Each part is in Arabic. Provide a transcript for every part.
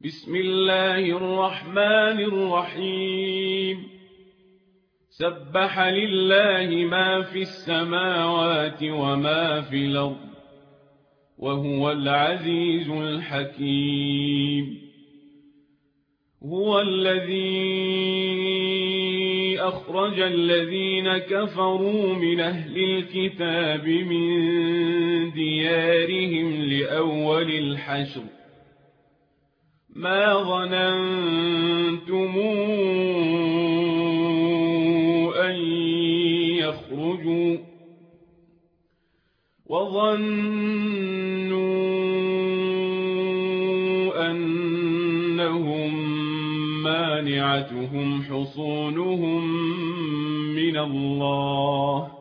بسم الله الرحمن الرحيم سبح لله ما في السماوات وما في الأرض وهو العزيز الحكيم هو الذي أخرج الذين كفروا من أهل الكتاب من ديارهم لأول الحشر ما ظننتم أن يخرجوا وظنوا أنهم مانعتهم حصونهم من الله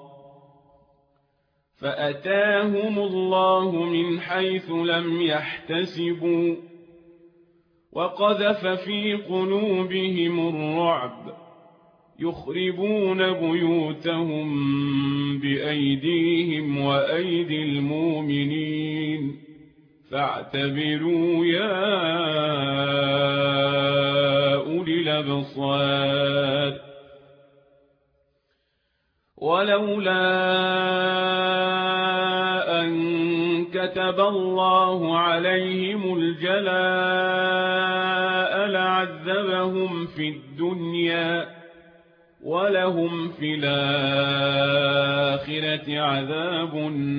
فأتاهم الله من حيث لم يحتسبوا وقذف في قلوبهم الرعب يخربون بيوتهم بأيديهم وأيدي المؤمنين فاعتبروا يا أولي الأبصار ولولا أن كتب الله عليهم الجلاء لعذبهم في الدنيا ولهم في الآخرة عذاب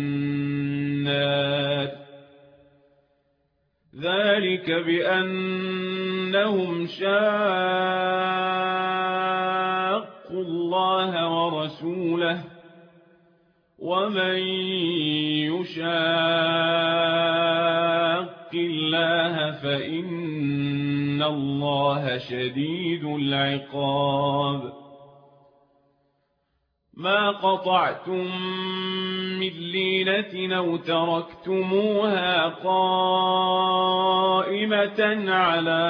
النار ذلك بأنهم شاقوا الله ورسوله ومن يشاق الله فإن الله شديد العقاب ما قطعتم من لينة أو تركتموها قائمة على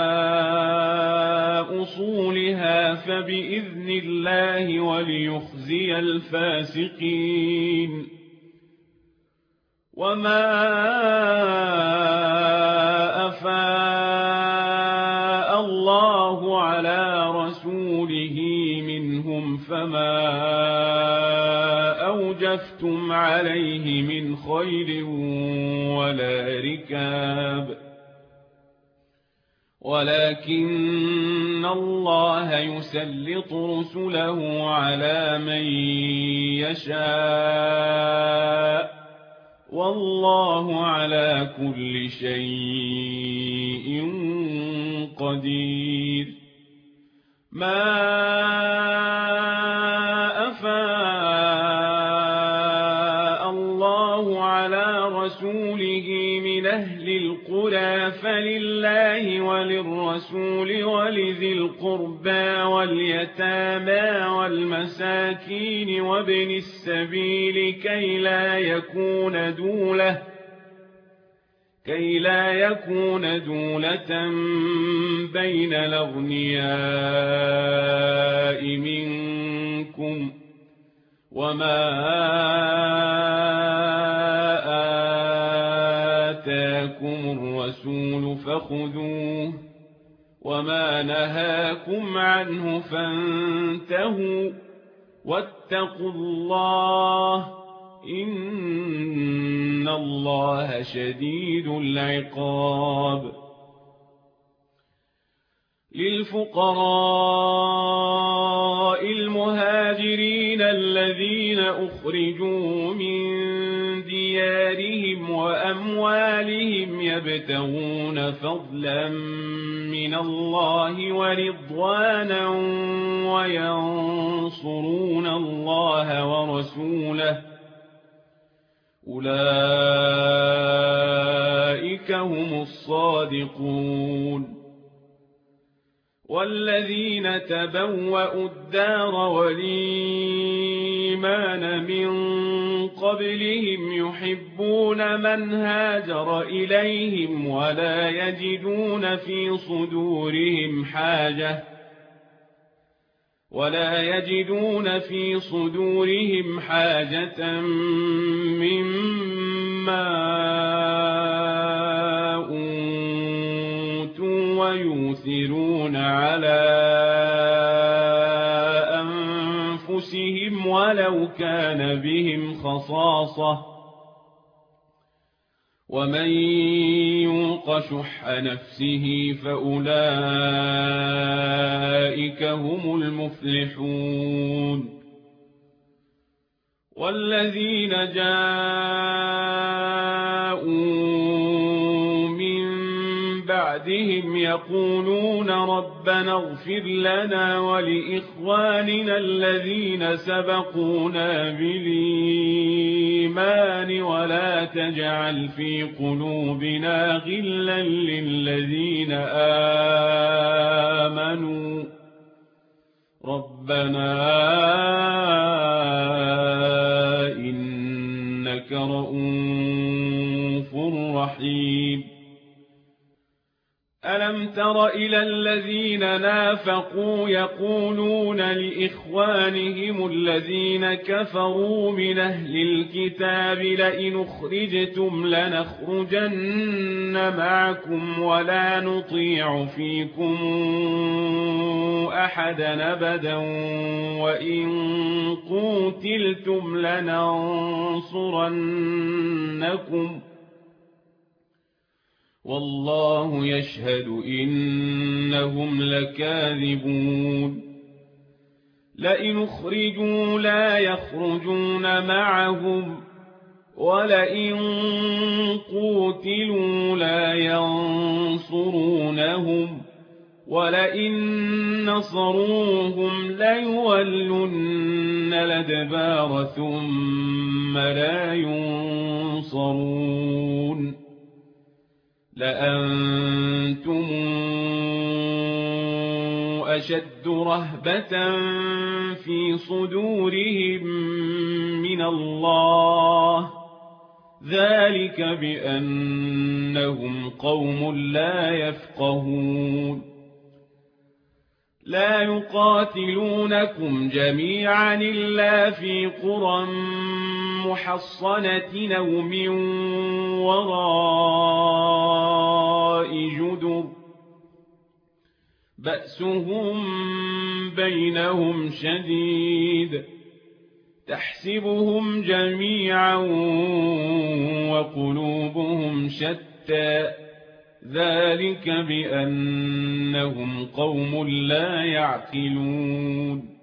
أصولها فبإذن الله وليخزي الفاسقين وما أفاء الله على رسوله منهم فما أوجفتم عليه من خيل ولا ركاب ولكن الله يسلط رسله على من يشاء والله على كل شيء قدير ما أفاء الله على رسوله من أهل القرى فلله وللرسول ولذي القربى واليتامى والمساكين وابن السبيل كي لا يكون دولة بين الأغنياء منكم وما آتاكم الرسول فخذوه وما نهاكم عنه فانتهوا واتقوا الله إن الله شديد العقاب للفقراء المهاجرين الذين أخرجوا من ديارهم وأموالهم يبتغون فضلا من الله ورضوانا وينصرون الله ورسوله أولئك هم الصادقون والذين تبوأوا الدار والإيمان من قبلهم يحبون من هاجر إليهم ولا يجدون في صدورهم حاجة مما أوتوا ويؤثرون على أنفسهم ولو كان بهم خصاصة ومن يوق شح نفسه فأولئك هم المفلحون والذين جاءوا من بعدهم يقولون ربنا اغفر لنا ولإخواننا الذين سبقونا بالإيمان ولا تجعل في قلوبنا غلا للذين آمنوا ربنا إنك رؤوف رحيم ألم تر إلى الذين نافقوا يقولون لإخوانهم الذين كفروا من أهل الكتاب لئن أخرجتم لنخرجن معكم ولا نطيع فيكم أحدا أبدا وإن قوتلتم لننصرنكم والله يشهد إنهم لكاذبون لئن أخرجوا لا يخرجون معهم ولئن قوتلوا لا ينصرونهم ولئن نصروهم ليولن الأدبار ثم لا ينصرون لأنتم أشد رهبة في صدورهم من الله ذلك بأنهم قوم لا يفقهون لا يقاتلونكم جميعا إلا في قرى محصنة أو من وراء جدر بأسهم بينهم شديد تحسبهم جميعا وقلوبهم شتى ذلك بأنهم قوم لا يعقلون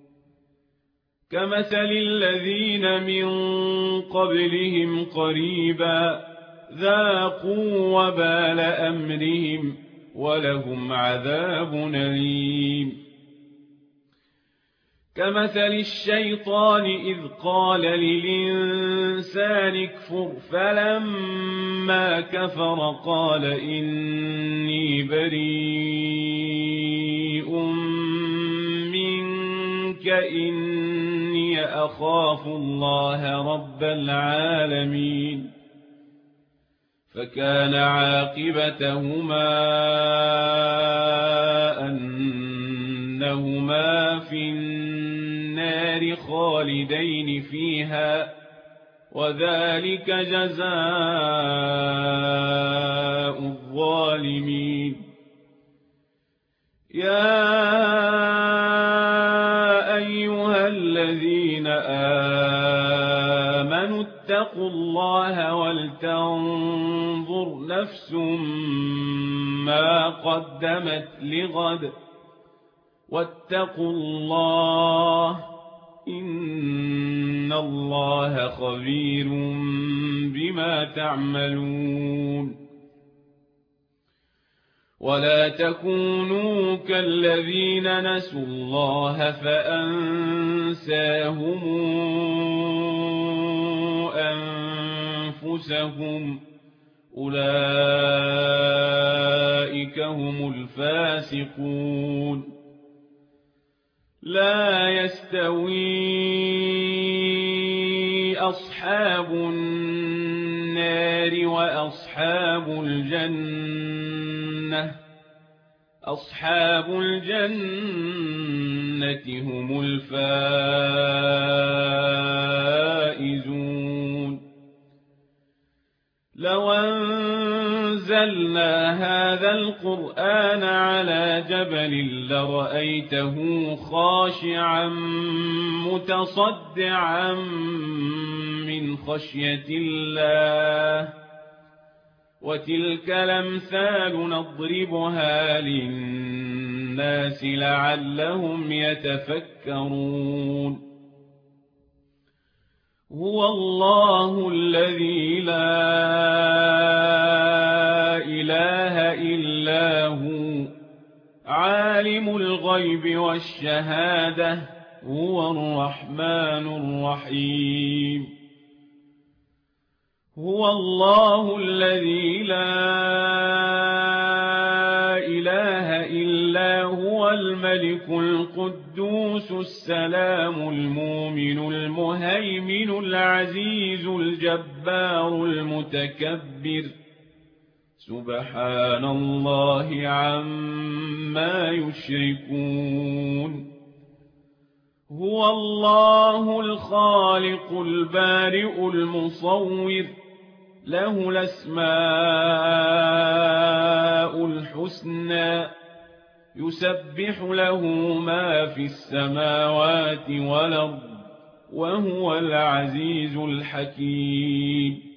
كمثل الذين من قبلهم قريبا ذاقوا وبال أمرهم ولهم عذاب أليم كمثل الشيطان إذ قال للإنسان اكفر فلما كفر قال إني بريء منك إني أخاف الله رب العالمين فكان عاقبتهما أنهما في النار خالدين فيها وذلك جزاء الظالمين يا أيها الذين آمنوا اتقوا الله ولتنظر نفس ما قدمت لغد واتقوا الله إن الله خبير بما تعملون ولا تكونوا كالذين نسوا الله فأنساهم أنفسهم أولئك هم الفاسقون لا يستوي أصحاب النار وأصحاب الجنة أصحاب الجنة هم الفائزون لو أنزلنا هذا القرآن على جبل لرأيته خاشعا متصدعا من خشية الله وتلك الأمثال نضربها للناس لعلهم يتفكرون هو الله الذي لا إله إلا هو عالم الغيب والشهادة هو الرحمن الرحيم هو الله الذي لا إله إلا هو الملك القدوس السلام المؤمن المهيمن العزيز الجبار المتكبر سبحان الله عما يشركون هو الله الخالق البارئ المصور له الأسماء الحسنى يسبح له ما في السماوات والأرض وهو العزيز الحكيم